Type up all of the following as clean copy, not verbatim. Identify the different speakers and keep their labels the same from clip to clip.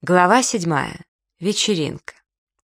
Speaker 1: Глава 7. Вечеринка.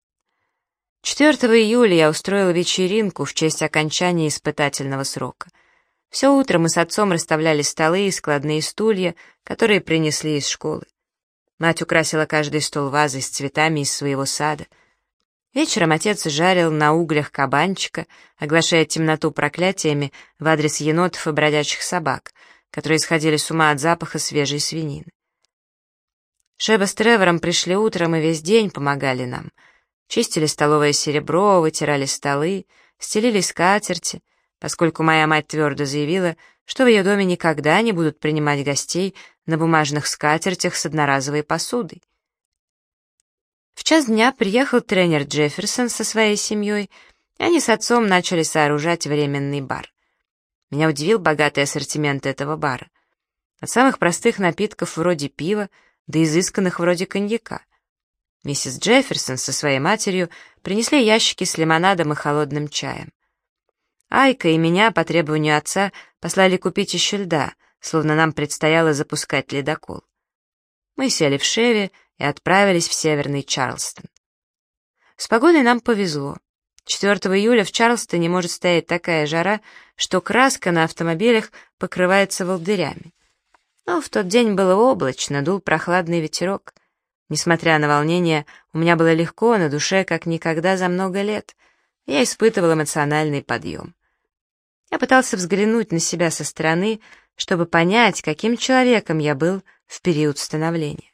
Speaker 1: 4 июля я устроила вечеринку в честь окончания испытательного срока. Все утро мы с отцом расставляли столы и складные стулья, которые принесли из школы. Мать украсила каждый стол вазой с цветами из своего сада. Вечером отец жарил на углях кабанчика, оглашая темноту проклятиями в адрес енотов и бродячих собак, которые сходили с ума от запаха свежей свинины. Шеба с Тревором пришли утром и весь день помогали нам. Чистили столовое серебро, вытирали столы, стелили скатерти, поскольку моя мать твердо заявила, что в ее доме никогда не будут принимать гостей на бумажных скатертях с одноразовой посудой. В час дня приехал тренер Джефферсон со своей семьей, и они с отцом начали сооружать временный бар. Меня удивил богатый ассортимент этого бара. От самых простых напитков вроде пива до изысканных вроде коньяка. Миссис Джефферсон со своей матерью принесли ящики с лимонадом и холодным чаем. Айка и меня по требованию отца послали купить еще льда, словно нам предстояло запускать ледокол. Мы сели в Шеве и отправились в Северный Чарльстон. С погодой нам повезло. 4 июля в Чарльстоне может стоять такая жара, что краска на автомобилях покрывается волдырями. Но в тот день было облачно, дул прохладный ветерок. Несмотря на волнение, у меня было легко на душе, как никогда за много лет. Я испытывал эмоциональный подъем. Я пытался взглянуть на себя со стороны, чтобы понять, каким человеком я был в период становления.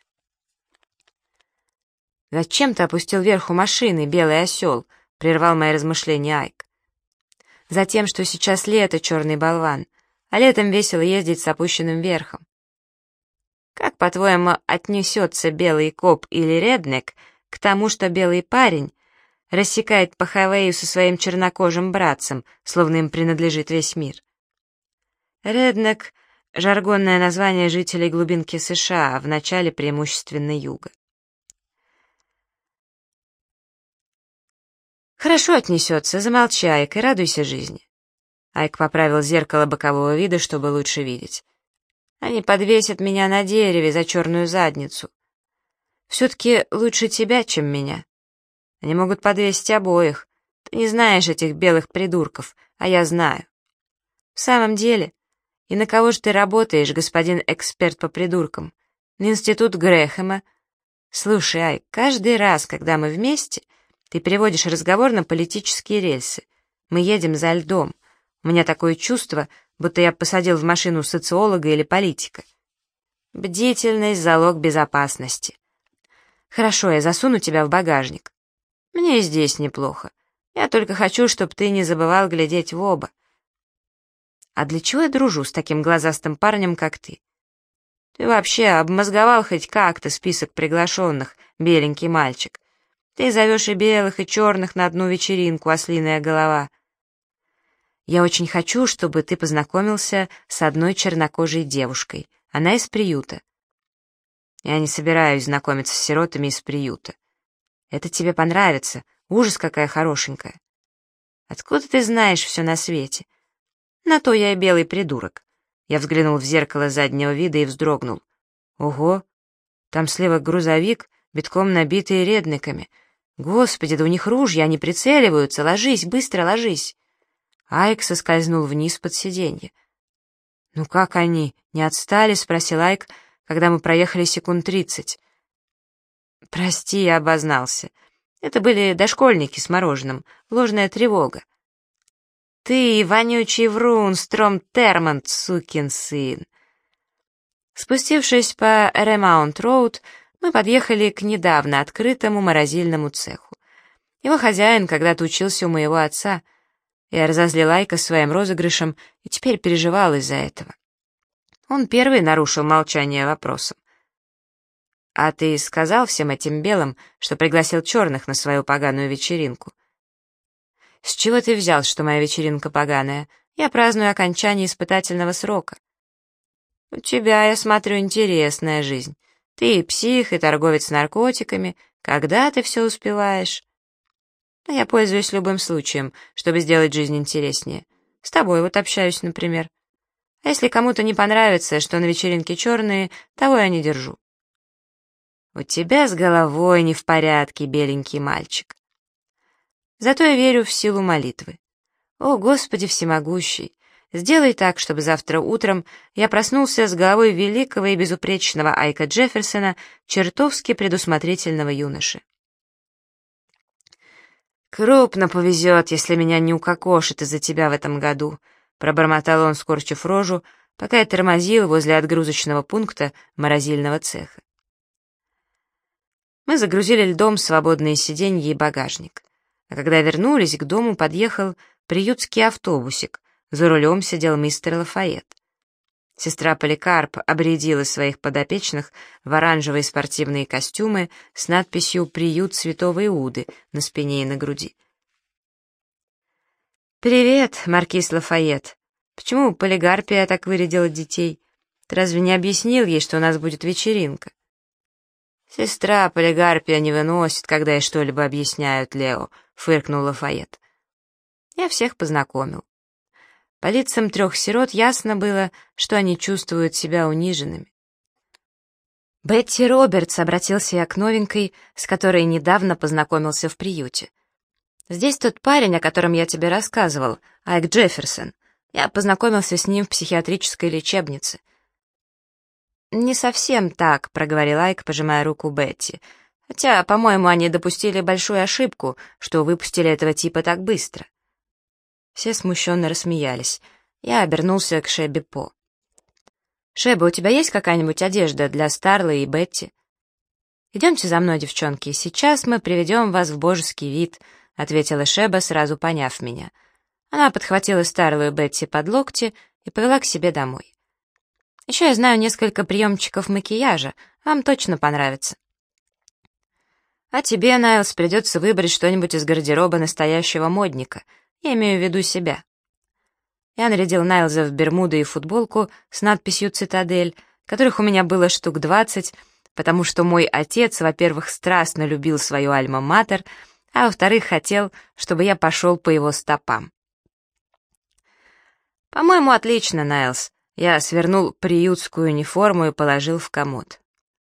Speaker 1: «Зачем ты опустил верху машины, белый осел?» — прервал мои размышления Айк. «Затем, что сейчас лето, черный болван, а летом весело ездить с опущенным верхом. Как, по-твоему, отнесется белый коп или реднек к тому, что белый парень рассекает по хайвею со своим чернокожим братцем, словно им принадлежит весь мир? Реднек — жаргонное название жителей глубинки США, в начале преимущественно юга. Хорошо отнесется, замолчи, Айк, и радуйся жизни. Айк поправил зеркало бокового вида, чтобы лучше видеть. Они подвесят меня на дереве за черную задницу. Все-таки лучше тебя, чем меня. Они могут подвесить обоих. Ты не знаешь этих белых придурков, а я знаю. В самом деле, и на кого же ты работаешь, господин эксперт по придуркам? На институт Грэхэма? Слушай, Ай, каждый раз, когда мы вместе, ты переводишь разговор на политические рельсы. Мы едем за льдом. У меня такое чувство, будто я посадил в машину социолога или политика. Бдительность — залог безопасности. Хорошо, я засуну тебя в багажник. Мне и здесь неплохо. Я только хочу, чтобы ты не забывал глядеть в оба. А для чего я дружу с таким глазастым парнем, как ты? Ты вообще обмозговал хоть как-то список приглашенных, беленький мальчик? Ты зовешь и белых, и черных на одну вечеринку, ослиная голова. Я очень хочу, чтобы ты познакомился с одной чернокожей девушкой. Она из приюта. Я не собираюсь знакомиться с сиротами из приюта. Это тебе понравится. Ужас, какая хорошенькая. Откуда ты знаешь все на свете? На то я и белый придурок. Я взглянул в зеркало заднего вида и вздрогнул. Ого, там слева грузовик, битком набитый реднеками. Господи, да у них ружья, они прицеливаются. Ложись, быстро ложись. Айк соскользнул вниз под сиденье. «Ну как они, не отстали?» — спросил Айк, когда мы проехали секунд 30. «Прости, я обознался. Это были дошкольники с мороженым, ложная тревога». «Ты, вонючий врун, Стром Термонт, сукин сын!» Спустившись по Ремаунт-Роуд, мы подъехали к недавно открытому морозильному цеху. Его хозяин когда-то учился у моего отца. Я разозлил Айка своим розыгрышем и теперь переживал из-за этого. Он первый нарушил молчание вопросом. «А ты сказал всем этим белым, что пригласил черных на свою поганую вечеринку?» «С чего ты взял, что моя вечеринка поганая? Я праздную окончание испытательного срока». «У тебя, я смотрю, интересная жизнь. Ты и псих, и торговец наркотиками. Когда ты все успеваешь?» «Я пользуюсь любым случаем, чтобы сделать жизнь интереснее. С тобой вот общаюсь, например. А если кому-то не понравится, что на вечеринке черные, того я не держу». У тебя с головой не в порядке, беленький мальчик. Зато я верю в силу молитвы. О, Господи всемогущий, сделай так, чтобы завтра утром я проснулся с головой великого и безупречного Айка Джефферсона, чертовски предусмотрительного юноши. «Крупно повезет, если меня не укокошит из-за тебя в этом году», пробормотал он, скорчив рожу, пока я тормозил возле отгрузочного пункта морозильного цеха. Мы загрузили льдом свободные сиденья и багажник. А когда вернулись, к дому подъехал приютский автобусик. За рулем сидел мистер Лафайет. Сестра Поликарп обрядила своих подопечных в оранжевые спортивные костюмы с надписью «Приют Святого Иуды» на спине и на груди. «Привет, маркиз Лафайет. Почему Полигарпия так вырядила детей? Ты разве не объяснил ей, что у нас будет вечеринка?» «Сестра Полигарпия не выносит, когда ей что-либо объясняют, Лео», — фыркнул Лафайет. Я всех познакомил. По лицам 3 сирот ясно было, что они чувствуют себя униженными. «Бетти Робертс», — обратился я к новенькой, с которой недавно познакомился в приюте. «Здесь тот парень, о котором я тебе рассказывал, Айк Джефферсон. Я познакомился с ним в психиатрической лечебнице». «Не совсем так», — проговорил Айк, пожимая руку Бетти. «Хотя, по-моему, они допустили большую ошибку, что выпустили этого типа так быстро». Все смущенно рассмеялись. Я обернулся к Шебби По. «Шеба, у тебя есть какая-нибудь одежда для Старлы и Бетти?» «Идемте за мной, девчонки, сейчас мы приведем вас в божеский вид», — ответила Шеба, сразу поняв меня. Она подхватила Старлу и Бетти под локти и повела к себе домой. «Еще я знаю несколько приемчиков макияжа, вам точно понравится». «А тебе, Найлс, придется выбрать что-нибудь из гардероба настоящего модника. Я имею в виду себя». Я нарядил Найлза в бермуды и футболку с надписью «Цитадель», которых у меня было штук 20, потому что мой отец, во-первых, страстно любил свою альма-матер, а во-вторых, хотел, чтобы я пошел по его стопам. «По-моему, отлично, Найлз». Я свернул приютскую униформу и положил в комод.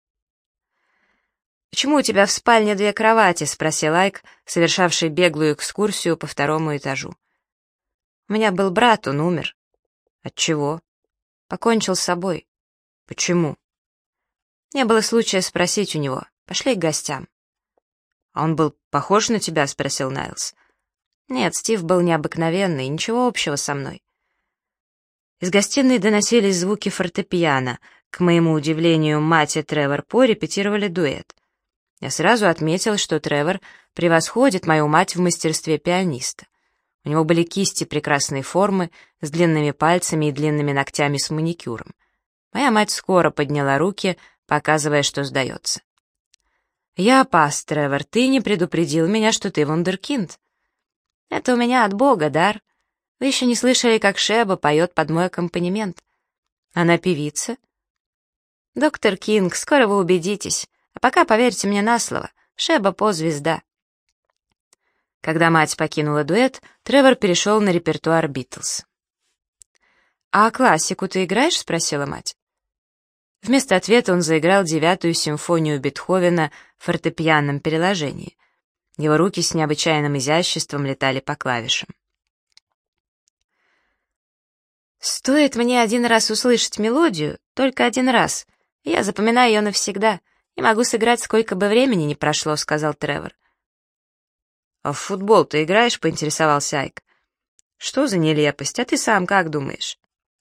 Speaker 1: «Почему у тебя в спальне 2 кровати?» — спросил Айк, совершавший беглую экскурсию по 2-му этажу. «У меня был брат, он умер». «От чего?» «Покончил с собой». «Почему?» «Не было случая спросить у него. Пошли к гостям». «А он был похож на тебя?» — спросил Найлз. «Нет, Стив был необыкновенный, ничего общего со мной». Из гостиной доносились звуки фортепиано. К моему удивлению, мать и Тревор По репетировали дуэт. Я сразу отметил, что Тревор превосходит мою мать в мастерстве пианиста. У него были кисти прекрасной формы, с длинными пальцами и длинными ногтями с маникюром. Моя мать скоро подняла руки, показывая, что сдается. «Я пас, Тревор, ты не предупредил меня, что ты вундеркинд». «Это у меня от Бога дар. Вы еще не слышали, как Шеба поет под мой аккомпанемент. Она певица?» «Доктор Кинг, скоро вы убедитесь. А пока поверьте мне на слово, Шеба По звезда». Когда мать покинула дуэт, Тревор перешел на репертуар Битлз. «А классику ты играешь?» — спросила мать. Вместо ответа он заиграл 9-ю симфонию Бетховена в фортепианном переложении. Его руки с необычайным изяществом летали по клавишам. «Стоит мне 1 раз услышать мелодию, только 1 раз, и я запоминаю ее навсегда, и могу сыграть, сколько бы времени ни прошло», — сказал Тревор. «А в футбол ты играешь?» — поинтересовался Айк. «Что за нелепость, а ты сам как думаешь?»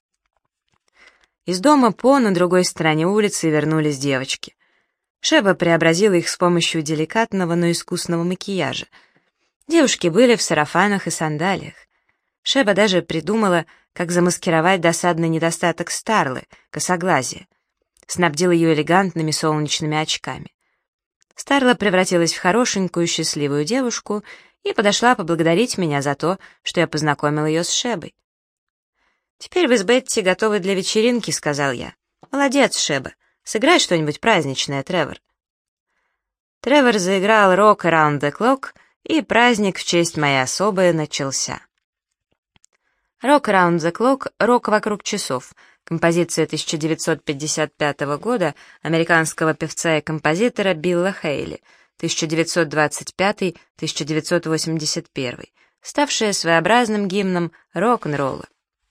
Speaker 1: Из дома По на другой стороне улицы вернулись девочки. Шеба преобразила их с помощью деликатного, но искусного макияжа. Девушки были в сарафанах и сандалиях. Шеба даже придумала, как замаскировать досадный недостаток Старлы, косоглазие. Снабдила ее элегантными солнечными очками. Старла превратилась в хорошенькую, счастливую девушку и подошла поблагодарить меня за то, что я познакомил ее с Шебой. «Теперь вы с Бетти готовы для вечеринки», — сказал я. «Молодец, Шеба. Сыграй что-нибудь праздничное, Тревор». Тревор заиграл «Rock Around the Clock», и праздник в честь моей особы начался. «Rock Around the Clock» — «Рок вокруг часов», композиция 1955 года американского певца и композитора Билла Хейли, 1925-1981, ставшая своеобразным гимном рок-н-ролла.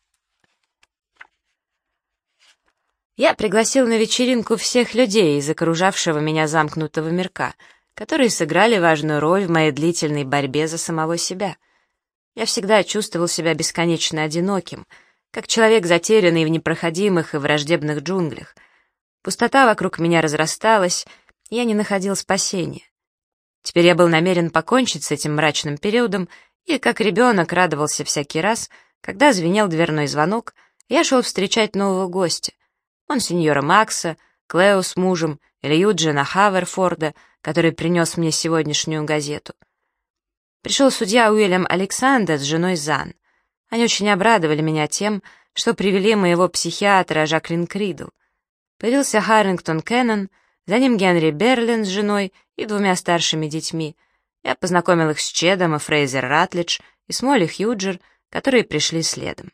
Speaker 1: Я пригласил на вечеринку всех людей из окружавшего меня замкнутого мирка, которые сыграли важную роль в моей длительной борьбе за самого себя. Я всегда чувствовал себя бесконечно одиноким, как человек, затерянный в непроходимых и враждебных джунглях. Пустота вокруг меня разрасталась, и я не находил спасения. Теперь я был намерен покончить с этим мрачным периодом и, как ребенок, радовался всякий раз, когда звенел дверной звонок, и я шел встречать нового гостя, монсеньора Макса, Клео с мужем или Юджина Хаверфорда, который принес мне сегодняшнюю газету. Пришел судья Уильям Александр с женой Зан. Они очень обрадовали меня тем, что привели моего психиатра Жаклин Кридл. Появился Харрингтон Кеннон, за ним Генри Берлин с женой и двумя старшими детьми. Я познакомил их с Чедом и Фрейзер Ратлидж и с Молли Хьюджер, которые пришли следом.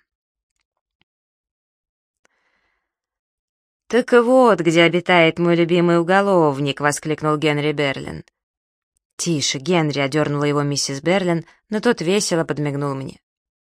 Speaker 1: «Так вот, где обитает мой любимый уголовник!» — воскликнул Генри Берлин. «Тише, Генри!» — одернула его миссис Берлин, но тот весело подмигнул мне.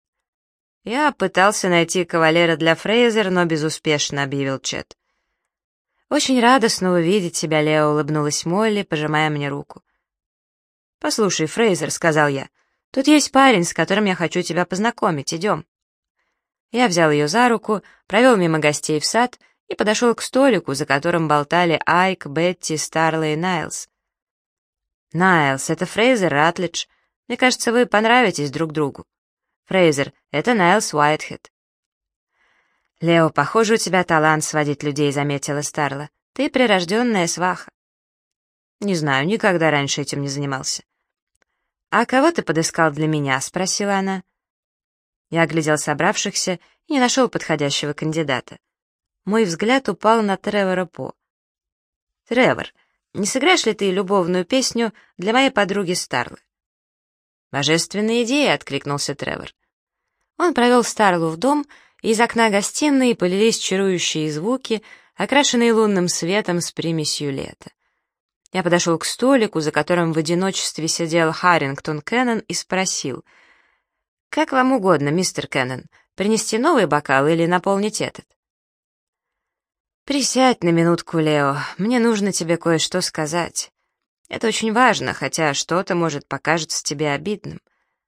Speaker 1: «Я пытался найти кавалера для Фрейзер, но безуспешно», — объявил Чед. «Очень рада снова видеть тебя, Лео», — улыбнулась Молли, пожимая мне руку. «Послушай, Фрейзер», — сказал я, — «тут есть парень, с которым я хочу тебя познакомить, идем». Я взял ее за руку, провел мимо гостей в сад и подошел к столику, за которым болтали Айк, Бетти, Старла и Найлз. «Найлз, это Фрейзер Ратлидж. Мне кажется, вы понравитесь друг другу. Фрейзер, это Найлз Уайтхед». «Лео, похоже, у тебя талант сводить людей», — заметила Старла. «Ты прирожденная сваха». «Не знаю, никогда раньше этим не занимался». «А кого ты подыскал для меня?» — спросила она. Я оглядел собравшихся и не нашел подходящего кандидата. Мой взгляд упал на Тревора По. «Тревор, не сыграешь ли ты любовную песню для моей подруги Старлы?» «Божественная идея», — откликнулся Тревор. Он провел Старлу в дом, и из окна гостиной полились чарующие звуки, окрашенные лунным светом с примесью лета. Я подошел к столику, за которым в одиночестве сидел Харрингтон Кеннон, и спросил: «Как вам угодно, мистер Кеннон, принести новый бокал или наполнить этот?» «Присядь на минутку, Лео, мне нужно тебе кое-что сказать. Это очень важно, хотя что-то, может, покажется тебе обидным.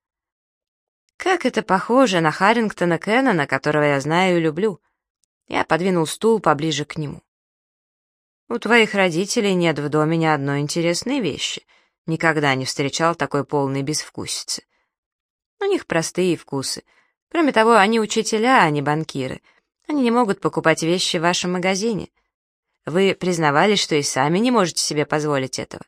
Speaker 1: Как это похоже на Харрингтона Кеннона, которого я знаю и люблю». Я подвинул стул поближе к нему. «У твоих родителей нет в доме ни одной интересной вещи. Никогда не встречал такой полной безвкусицы. У них простые вкусы. Кроме того, они учителя, а не банкиры. Они не могут покупать вещи в вашем магазине. Вы признавались, что и сами не можете себе позволить этого».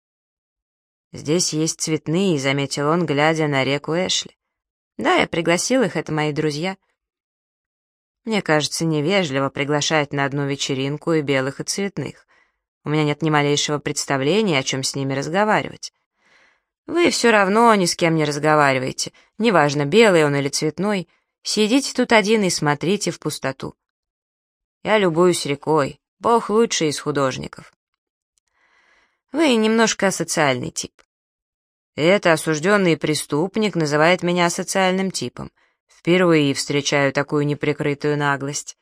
Speaker 1: «Здесь есть цветные», — заметил он, глядя на реку Эшли. «Да, я пригласил их, это мои друзья». «Мне кажется, невежливо приглашать на одну вечеринку и белых, и цветных. У меня нет ни малейшего представления, о чем с ними разговаривать. Вы все равно ни с кем не разговариваете, неважно, белый он или цветной. Сидите тут один и смотрите в пустоту. Я любуюсь рекой, Бог лучший из художников. Вы немножко асоциальный тип. Это осужденный преступник называет меня асоциальным типом. Впервые встречаю такую неприкрытую наглость».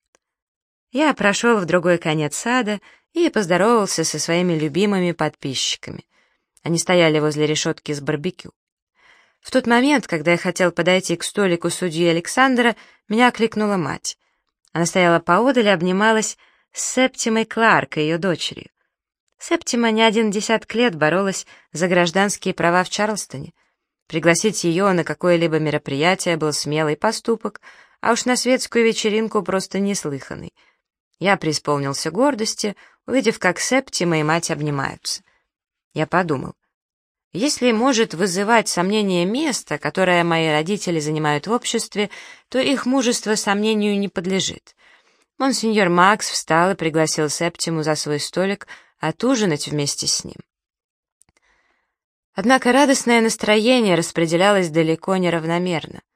Speaker 1: Я прошел в другой конец сада и поздоровался со своими любимыми подписчиками. Они стояли возле решетки с барбекю. В тот момент, когда я хотел подойти к столику судьи Александра, меня окликнула мать. Она стояла поодаль и обнималась с Септимой Кларк, ее дочерью. Септима не один десяток лет боролась за гражданские права в Чарльстоне. Пригласить ее на какое-либо мероприятие был смелый поступок, а уж на светскую вечеринку просто неслыханный. Я преисполнился гордости, увидев, как Септима и мать обнимаются. Я подумал, если может вызывать сомнение место, которое мои родители занимают в обществе, то их мужество сомнению не подлежит. Монсеньор Макс встал и пригласил Септиму за свой столик отужинать вместе с ним. Однако радостное настроение распределялось далеко неравномерно.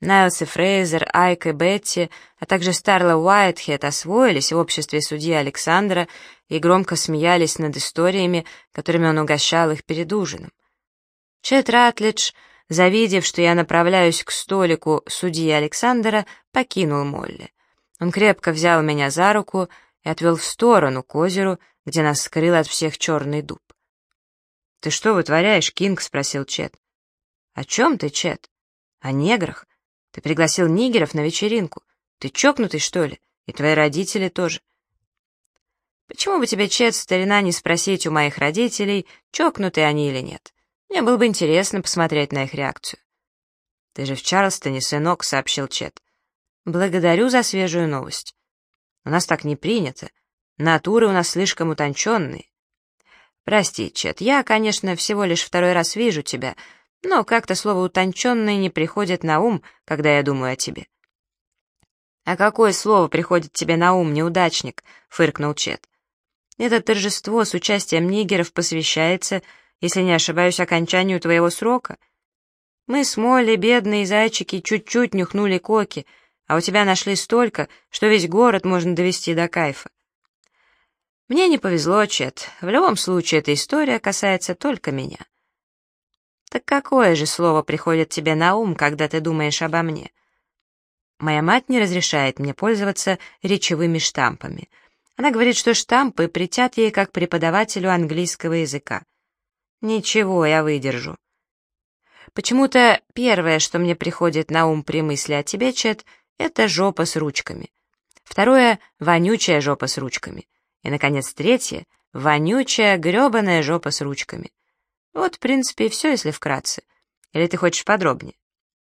Speaker 1: Найлс и Фрейзер, Айк и Бетти, а также Старла Уайтхед освоились в обществе судьи Александра и громко смеялись над историями, которыми он угощал их перед ужином. Чет Ратлидж, завидев, что я направляюсь к столику судьи Александра, покинул Молли. Он крепко взял меня за руку и отвел в сторону, к озеру, где нас скрыл от всех черный дуб. «Ты что вытворяешь, Кинг?» — спросил Чет. «О чем ты, Чет? О неграх? Ты пригласил нигеров на вечеринку. Ты чокнутый, что ли? И твои родители тоже». «Почему бы тебе, Чет, старина, не спросить у моих родителей, чокнутые они или нет? Мне было бы интересно посмотреть на их реакцию». «Ты же в Чарльстоне, сынок», — сообщил Чет. «Благодарю за свежую новость. У нас так не принято. Натуры у нас слишком утонченные. Прости, Чет, я, конечно, всего лишь второй раз вижу тебя, но как-то слово «утонченный» не приходит на ум, когда я думаю о тебе». «А какое слово приходит тебе на ум, неудачник?» — фыркнул Чет. «Это торжество с участием нигеров посвящается, если не ошибаюсь, окончанию твоего срока. Мы с Молли, бедные зайчики, чуть-чуть нюхнули коки, а у тебя нашли столько, что весь город можно довести до кайфа. Мне не повезло, Чет. В любом случае, эта история касается только меня». «Так какое же слово приходит тебе на ум, когда ты думаешь обо мне?» «Моя мать не разрешает мне пользоваться речевыми штампами. Она говорит, что штампы претят ей как преподавателю английского языка. Ничего, я выдержу. Почему-то первое, что мне приходит на ум при мысли о тебе, Чет, это жопа с ручками. Второе — вонючая жопа с ручками. И, наконец, третье — вонючая грёбаная жопа с ручками. Вот, в принципе, и все, если вкратце. Или ты хочешь подробнее?»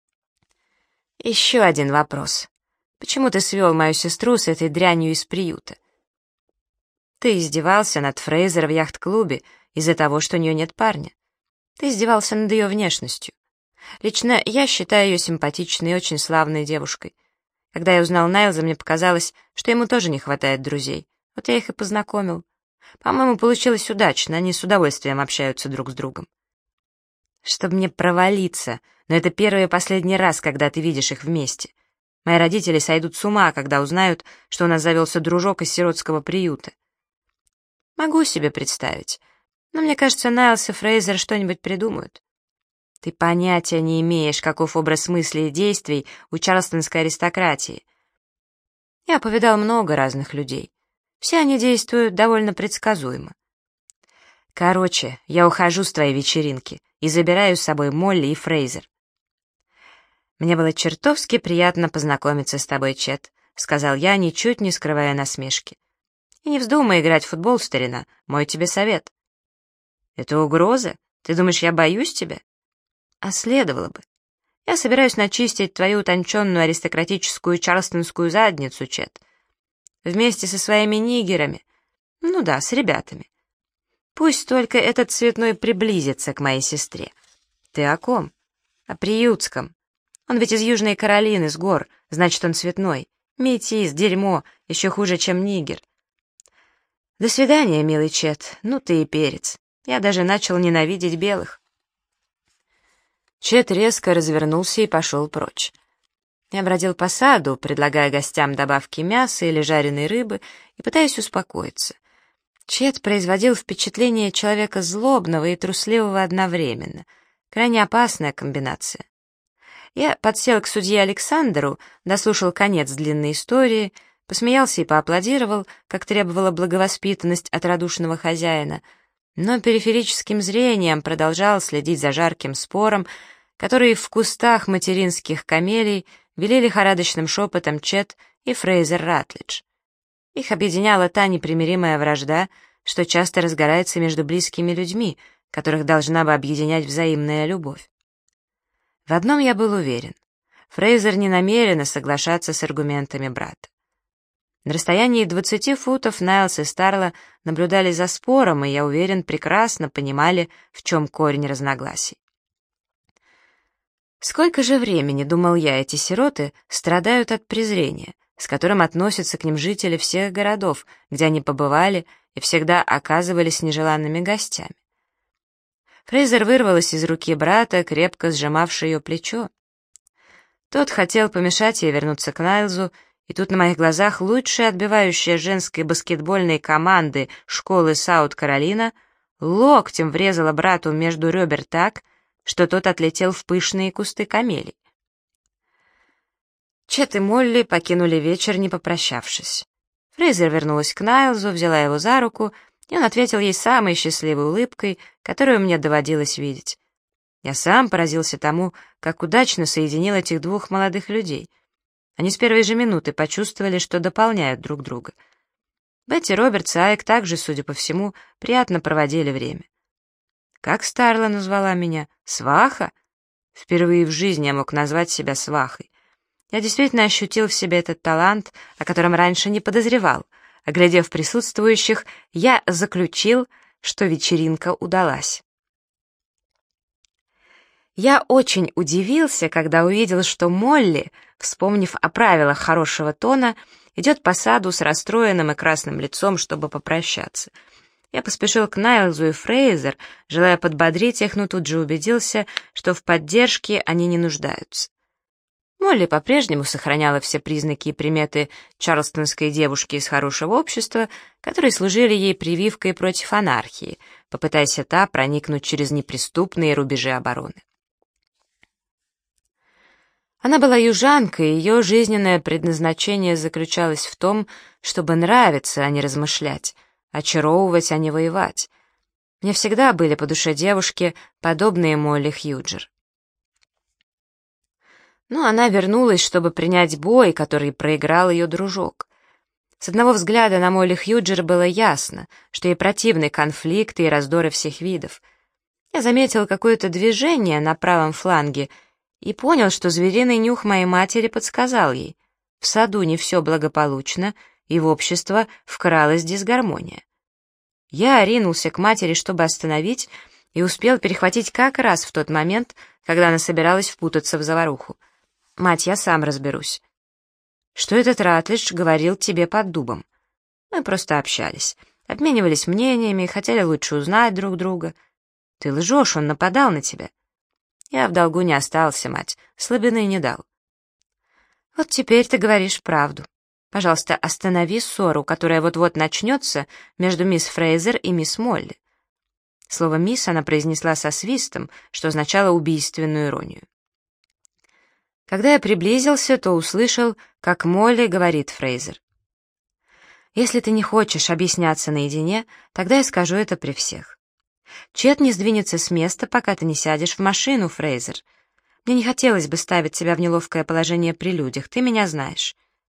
Speaker 1: «Еще один вопрос. Почему ты свел мою сестру с этой дрянью из приюта? Ты издевался над Фрейзер в яхт-клубе из-за того, что у нее нет парня. Ты издевался над ее внешностью. Лично я считаю ее симпатичной и очень славной девушкой. Когда я узнал Найлза, мне показалось, что ему тоже не хватает друзей. Вот я их и познакомил. По-моему, получилось удачно, они с удовольствием общаются друг с другом. Чтобы мне провалиться, но это первый и последний раз, когда ты видишь их вместе. Мои родители сойдут с ума, когда узнают, что у нас завелся дружок из сиротского приюта. Могу себе представить, но мне кажется, Найлс и Фрейзер что-нибудь придумают. Ты понятия не имеешь, каков образ мыслей и действий у чарльстонской аристократии. Я повидал много разных людей. Все они действуют довольно предсказуемо. Короче, я ухожу с твоей вечеринки и забираю с собой Молли и Фрейзер. «Мне было чертовски приятно познакомиться с тобой, Чет», — сказал я, ничуть не скрывая насмешки. «И не вздумай играть в футбол, старина, мой тебе совет». «Это угроза? Ты думаешь, я боюсь тебя?» «А следовало бы. Я собираюсь начистить твою утонченную аристократическую чарльстонскую задницу, Чет. Вместе со своими нигерами. Ну да, с ребятами. Пусть только этот цветной приблизится к моей сестре». «Ты о ком?» «О приютском. Он ведь из Южной Каролины, с гор, значит, он цветной. Метис, дерьмо, еще хуже, чем нигер». «До свидания, милый Чет. Ну ты и перец. Я даже начал ненавидеть белых». Чет резко развернулся и пошел прочь. Я бродил по саду, предлагая гостям добавки мяса или жареной рыбы и пытаясь успокоиться. Чет производил впечатление человека злобного и трусливого одновременно. Крайне опасная комбинация. Я подсел к судье Александру, дослушал конец длинной истории, посмеялся и поаплодировал, как требовала благовоспитанность от радушного хозяина, но периферическим зрением продолжал следить за жарким спором, который в кустах материнских камелий вели лихорадочным шепотом Чет и Фрейзер Ратлидж. Их объединяла та непримиримая вражда, что часто разгорается между близкими людьми, которых должна бы объединять взаимная любовь. В одном я был уверен. Фрейзер не намерена соглашаться с аргументами брата. На расстоянии 20 футов Найлс и Старла наблюдали за спором, и, я уверен, прекрасно понимали, в чем корень разногласий. Сколько же времени, думал я, эти сироты страдают от презрения, с которым относятся к ним жители всех городов, где они побывали и всегда оказывались нежеланными гостями. Фрейзер вырвалась из руки брата, крепко сжимавшей ее плечо. Тот хотел помешать ей вернуться к Найлзу, и тут на моих глазах лучшая отбивающая женской баскетбольной команды школы Саут-Каролина локтем врезала брату между ребер так, что тот отлетел в пышные кусты камелий. Чет и Молли покинули вечер, не попрощавшись. Фрейзер вернулась к Найлзу, взяла его за руку, и он ответил ей самой счастливой улыбкой, которую мне доводилось видеть. Я сам поразился тому, как удачно соединил этих двух молодых людей. Они с первой же минуты почувствовали, что дополняют друг друга. Бетти Робертс и Айк также, судя по всему, приятно проводили время. Как Старла назвала меня? Сваха? Впервые в жизни я мог назвать себя свахой. Я действительно ощутил в себе этот талант, о котором раньше не подозревал. Оглядев присутствующих, я заключил, что вечеринка удалась. Я очень удивился, когда увидел, что Молли, вспомнив о правилах хорошего тона, идет по саду с расстроенным и красным лицом, чтобы попрощаться. Я поспешил к Найлзу и Фрейзер, желая подбодрить их, но тут же убедился, что в поддержке они не нуждаются. Молли по-прежнему сохраняла все признаки и приметы чарльстонской девушки из хорошего общества, которые служили ей прививкой против анархии, попытаясь та проникнуть через неприступные рубежи обороны. Она была южанкой, и ее жизненное предназначение заключалось в том, чтобы нравиться, а не размышлять, очаровывать, а не воевать. Мне всегда были по душе девушки, подобные Молли Хьюджер. Но она вернулась, чтобы принять бой, который проиграл ее дружок. С одного взгляда на Молли Хьюджер было ясно, что ей противны конфликты и раздоры всех видов. Я заметил какое-то движение на правом фланге и понял, что звериный нюх моей матери подсказал ей. В саду не все благополучно, и в общество вкралась дисгармония. Я ринулся к матери, чтобы остановить, и успел перехватить как раз в тот момент, когда она собиралась впутаться в заваруху. «Мать, я сам разберусь». «Что этот Ратлидж говорил тебе под дубом?» Мы просто общались, обменивались мнениями, хотели лучше узнать друг друга. «Ты лжешь, он нападал на тебя». «Я в долгу не остался, мать, слабины не дал». «Вот теперь ты говоришь правду. Пожалуйста, останови ссору, которая вот-вот начнется между мисс Фрейзер и мисс Молли». Слово «мисс» она произнесла со свистом, что означало убийственную иронию. Когда я приблизился, то услышал, как Молли говорит Фрейзер. «Если ты не хочешь объясняться наедине, тогда я скажу это при всех. Чет не сдвинется с места, пока ты не сядешь в машину, Фрейзер. Мне не хотелось бы ставить тебя в неловкое положение при людях, ты меня знаешь».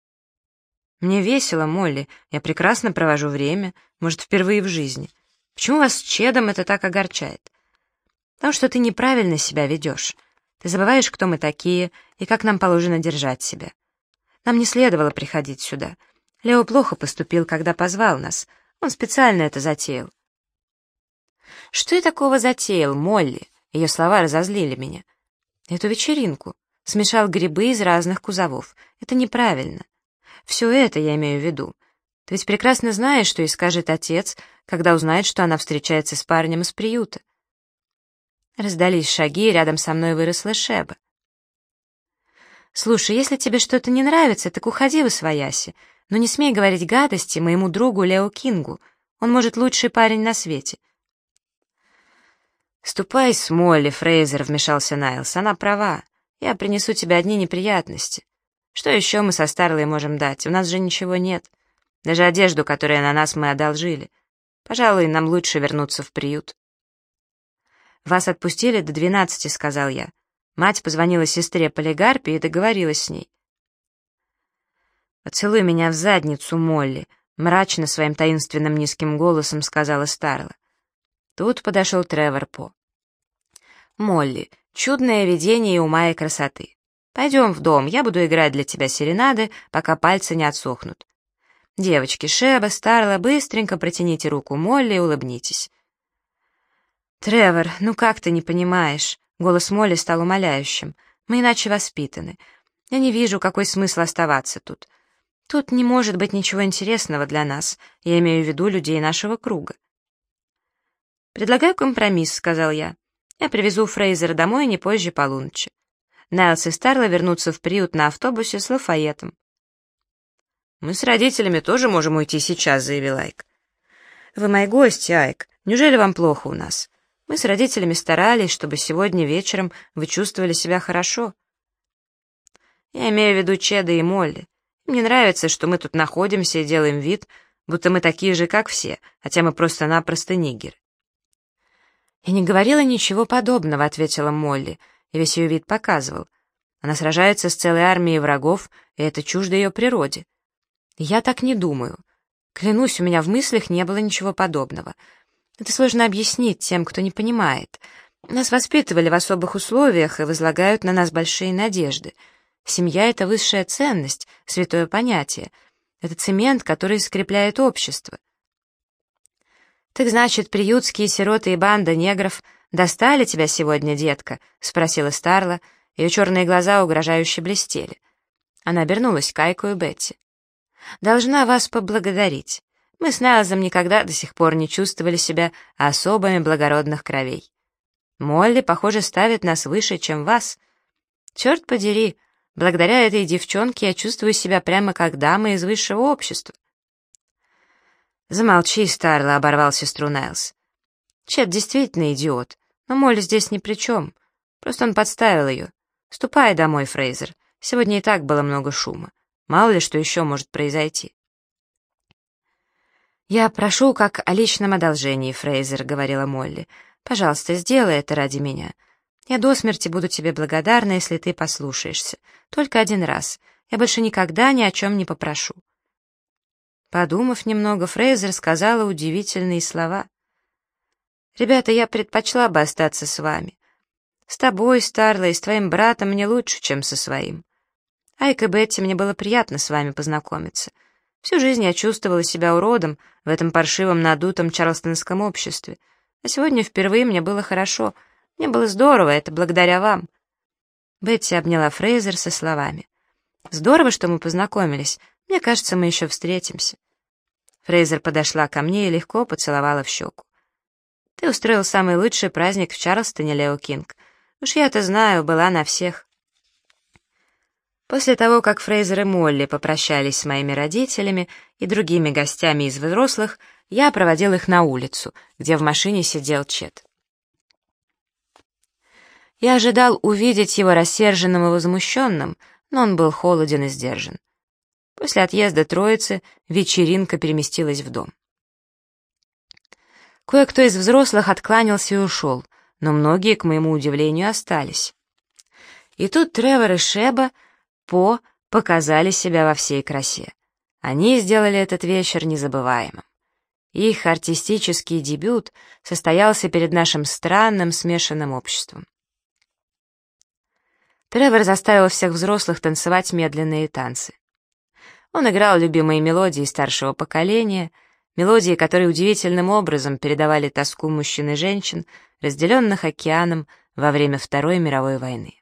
Speaker 1: «Мне весело, Молли, я прекрасно провожу время, может, впервые в жизни. Почему вас с Чедом это так огорчает?» «Потому что ты неправильно себя ведешь. Ты забываешь, кто мы такие и как нам положено держать себя. Нам не следовало приходить сюда. Лео плохо поступил, когда позвал нас. Он специально это затеял». «Что я такого затеял, Молли?» Ее слова разозлили меня. «Эту вечеринку. Смешал грибы из разных кузовов. Это неправильно. Все это я имею в виду. Ты ведь прекрасно знаешь, что ей скажет отец, когда узнает, что она встречается с парнем из приюта». Раздались шаги, и рядом со мной выросла Шеба. «Слушай, если тебе что-то не нравится, так уходи восвояси, но не смей говорить гадости моему другу Лео Кингу. Он, может, лучший парень на свете». «Ступай с Молли, Фрейзер», — вмешался Найлс. «Она права. Я принесу тебе одни неприятности. Что еще мы со Старлой можем дать? У нас же ничего нет. Даже одежду, которую на нас мы одолжили. Пожалуй, нам лучше вернуться в приют». «Вас отпустили до 12, — сказал я. Мать позвонила сестре Полигарпе и договорилась с ней». «Поцелуй меня в задницу, Молли», — мрачно своим таинственным низким голосом сказала Старла. Тут подошел Тревор По. «Молли, чудное видение ума и красоты. Пойдем в дом, я буду играть для тебя серенады, пока пальцы не отсохнут. Девочки, Шеба, Старла, быстренько протяните руку Молли и улыбнитесь». «Тревор, ну как ты не понимаешь?» Голос Молли стал умоляющим. «Мы иначе воспитаны. Я не вижу, какой смысл оставаться тут. Тут не может быть ничего интересного для нас. Я имею в виду людей нашего круга». «Предлагаю компромисс», — сказал я. «Я привезу Фрейзера домой не позже полуночи. Найлс и Старла вернутся в приют на автобусе с Лафайетом. «Мы с родителями тоже можем уйти сейчас», — заявил Айк. «Вы мои гости, Айк. Неужели вам плохо у нас? Мы с родителями старались, чтобы сегодня вечером вы чувствовали себя хорошо». «Я имею в виду Чеда и Молли. Мне нравится, что мы тут находимся и делаем вид, будто мы такие же, как все, хотя мы просто-напросто нигеры». «Я не говорила ничего подобного», — ответила Молли, и весь ее вид показывал. Она сражается с целой армией врагов, и это чуждо ее природе. Я так не думаю. Клянусь, у меня в мыслях не было ничего подобного. Это сложно объяснить тем, кто не понимает. Нас воспитывали в особых условиях и возлагают на нас большие надежды. Семья — это высшая ценность, святое понятие. Это цемент, который скрепляет общество. «Так значит, приютские сироты и банда негров достали тебя сегодня, детка?» — спросила Старла. Ее черные глаза угрожающе блестели. Она обернулась к Айку и Бетти. «Должна вас поблагодарить. Мы с Найлзом никогда до сих пор не чувствовали себя особыми благородных кровей. Молли, похоже, ставит нас выше, чем вас. Черт подери, благодаря этой девчонке я чувствую себя прямо как дама из высшего общества». «Замолчи, Старла», — оборвал сестру Найлз. «Чет действительно идиот, но Молли здесь ни при чем. Просто он подставил ее. Ступай домой, Фрейзер. Сегодня и так было много шума. Мало ли что еще может произойти». «Я прошу как о личном одолжении, Фрейзер», — говорила Молли. «Пожалуйста, сделай это ради меня. Я до смерти буду тебе благодарна, если ты послушаешься. Только один раз. Я больше никогда ни о чем не попрошу». Подумав немного, Фрейзер сказала удивительные слова. «Ребята, я предпочла бы остаться с вами. С тобой, Старла, и с твоим братом мне лучше, чем со своим. Айк и Бетти, мне было приятно с вами познакомиться. Всю жизнь я чувствовала себя уродом в этом паршивом надутом чарлстонском обществе. А сегодня впервые мне было хорошо. Мне было здорово, это благодаря вам». Бетти обняла Фрейзер со словами. «Здорово, что мы познакомились. Мне кажется, мы еще встретимся». Фрейзер подошла ко мне и легко поцеловала в щеку. «Ты устроил самый лучший праздник в Чарлстоне, Лео Кинг. Уж я-то знаю, была на всех». После того, как Фрейзер и Молли попрощались с моими родителями и другими гостями из взрослых, я проводил их на улицу, где в машине сидел Чет. Я ожидал увидеть его рассерженным и возмущенным, но он был холоден и сдержан. После отъезда троицы вечеринка переместилась в дом. Кое-кто из взрослых откланялся и ушел, но многие, к моему удивлению, остались. И тут Тревор и Шеба показали себя во всей красе. Они сделали этот вечер незабываемым. Их артистический дебют состоялся перед нашим странным смешанным обществом. Тревор заставил всех взрослых танцевать медленные танцы. Он играл любимые мелодии старшего поколения, мелодии, которые удивительным образом передавали тоску мужчин и женщин, разделенных океаном во время Второй мировой войны.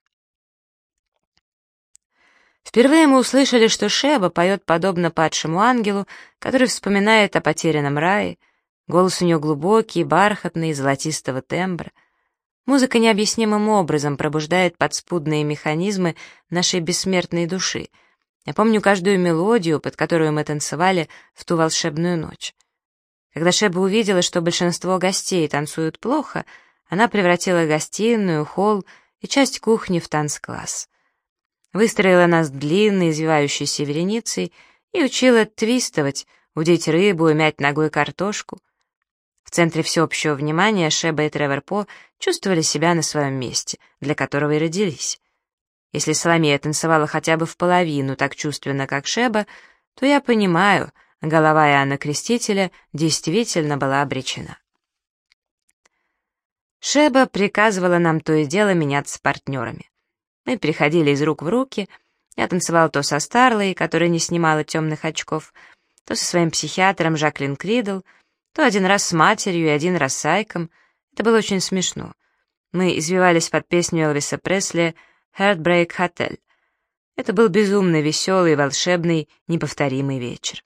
Speaker 1: Впервые мы услышали, что Шеба поет подобно падшему ангелу, который вспоминает о потерянном рае. Голос у нее глубокий, бархатный, золотистого тембра. Музыка необъяснимым образом пробуждает подспудные механизмы нашей бессмертной души. Я помню каждую мелодию, под которую мы танцевали в ту волшебную ночь. Когда Шеба увидела, что большинство гостей танцуют плохо, она превратила гостиную, холл и часть кухни в танцкласс. Выстроила нас длинной, извивающейся вереницей и учила твистовать, удить рыбу и мять ногой картошку. В центре всеобщего внимания Шеба и Тревор По чувствовали себя на своем месте, для которого и родились. Если Соломея танцевала хотя бы в половину так чувственно, как Шеба, то я понимаю, голова Иоанна Крестителя действительно была обречена. Шеба приказывала нам то и дело меняться с партнерами. Мы переходили из рук в руки. Я танцевал то со Старлой, которая не снимала темных очков, то со своим психиатром Жаклин Кридл, то один раз с матерью и один раз с Айком. Это было очень смешно. Мы извивались под песню Элвиса Пресли «Heartbreak Hotel». Это был безумно веселый, волшебный, неповторимый вечер.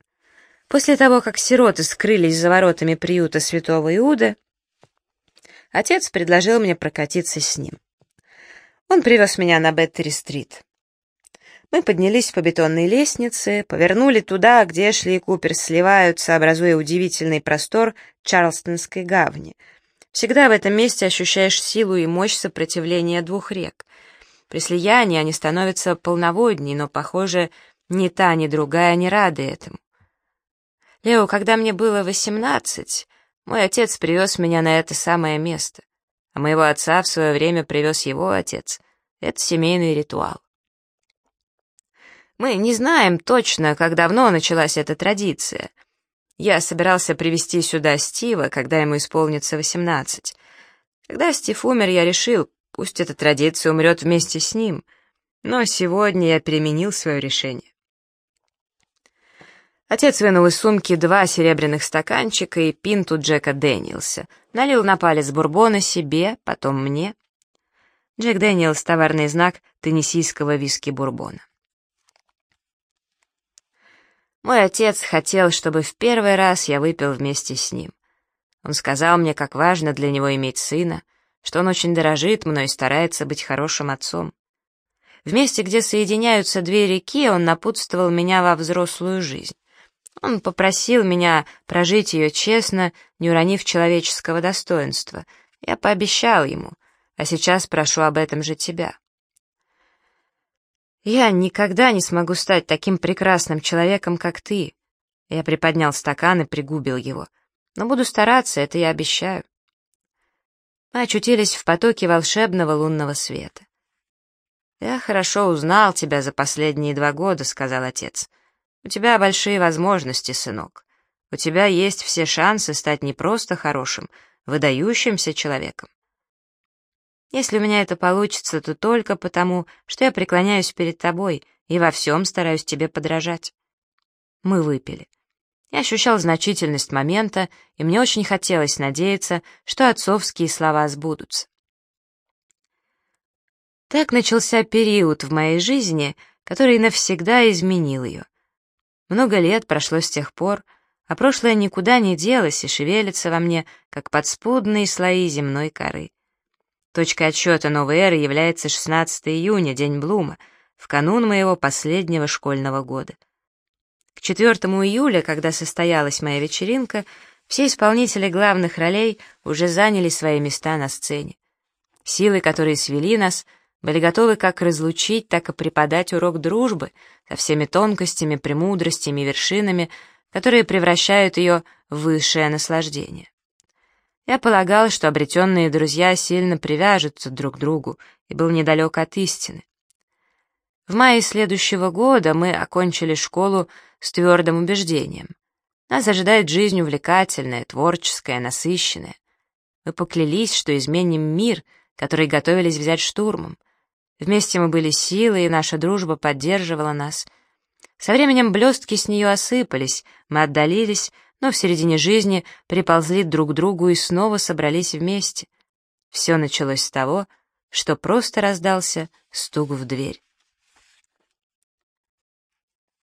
Speaker 1: После того, как сироты скрылись за воротами приюта Святого Иуда, отец предложил мне прокатиться с ним. Он привез меня на Беттери-стрит. Мы поднялись по бетонной лестнице, повернули туда, где Эшли и Купер сливаются, образуя удивительный простор Чарлстонской гавани. Всегда в этом месте ощущаешь силу и мощь сопротивления двух рек. При слиянии они становятся полноводней, но, похоже, ни та, ни другая не рады этому. Лео, когда мне было 18, мой отец привез меня на это самое место, а моего отца в свое время привез его отец. Это семейный ритуал. Мы не знаем точно, как давно началась эта традиция. Я собирался привезти сюда Стива, когда ему исполнится 18. Когда Стив умер, я решил, пусть эта традиция умрет вместе с ним, но сегодня я переменил свое решение. Отец вынул из сумки 2 серебряных стаканчика и пинту Джека Дэниелса, налил на палец бурбона себе, потом мне. Джек Дэниелс — товарный знак теннессийского виски-бурбона. Мой отец хотел, чтобы в первый раз я выпил вместе с ним. Он сказал мне, как важно для него иметь сына, что он очень дорожит мной и старается быть хорошим отцом. В месте, где соединяются 2 реки, он напутствовал меня во взрослую жизнь. Он попросил меня прожить ее честно, не уронив человеческого достоинства. Я пообещал ему, а сейчас прошу об этом же тебя. «Я никогда не смогу стать таким прекрасным человеком, как ты». Я приподнял стакан и пригубил его. «Но буду стараться, это я обещаю». Мы очутились в потоке волшебного лунного света. «Я хорошо узнал тебя за последние 2 года», — сказал отец. «У тебя большие возможности, сынок. У тебя есть все шансы стать не просто хорошим, выдающимся человеком. Если у меня это получится, то только потому, что я преклоняюсь перед тобой и во всем стараюсь тебе подражать». Мы выпили. Я ощущал значительность момента, и мне очень хотелось надеяться, что отцовские слова сбудутся. Так начался период в моей жизни, который навсегда изменил ее. Много лет прошло с тех пор, а прошлое никуда не делось и шевелится во мне, как подспудные слои земной коры. Точкой отсчета новой эры является 16 июня, день Блума, в канун моего последнего школьного года. К 4 июля, когда состоялась моя вечеринка, все исполнители главных ролей уже заняли свои места на сцене. Силы, которые свели нас, были готовы как разлучить, так и преподать урок дружбы со всеми тонкостями, премудростями и вершинами, которые превращают ее в высшее наслаждение. Я полагал, что обретенные друзья сильно привяжутся друг к другу, и был недалек от истины. В мае следующего года мы окончили школу с твердым убеждением. Нас ожидает жизнь увлекательная, творческая, насыщенная. Мы поклялись, что изменим мир, который готовились взять штурмом. Вместе мы были силой, и наша дружба поддерживала нас. Со временем блестки с нее осыпались, мы отдалились, но в середине жизни приползли друг к другу и снова собрались вместе. Все началось с того, что просто раздался стук в дверь.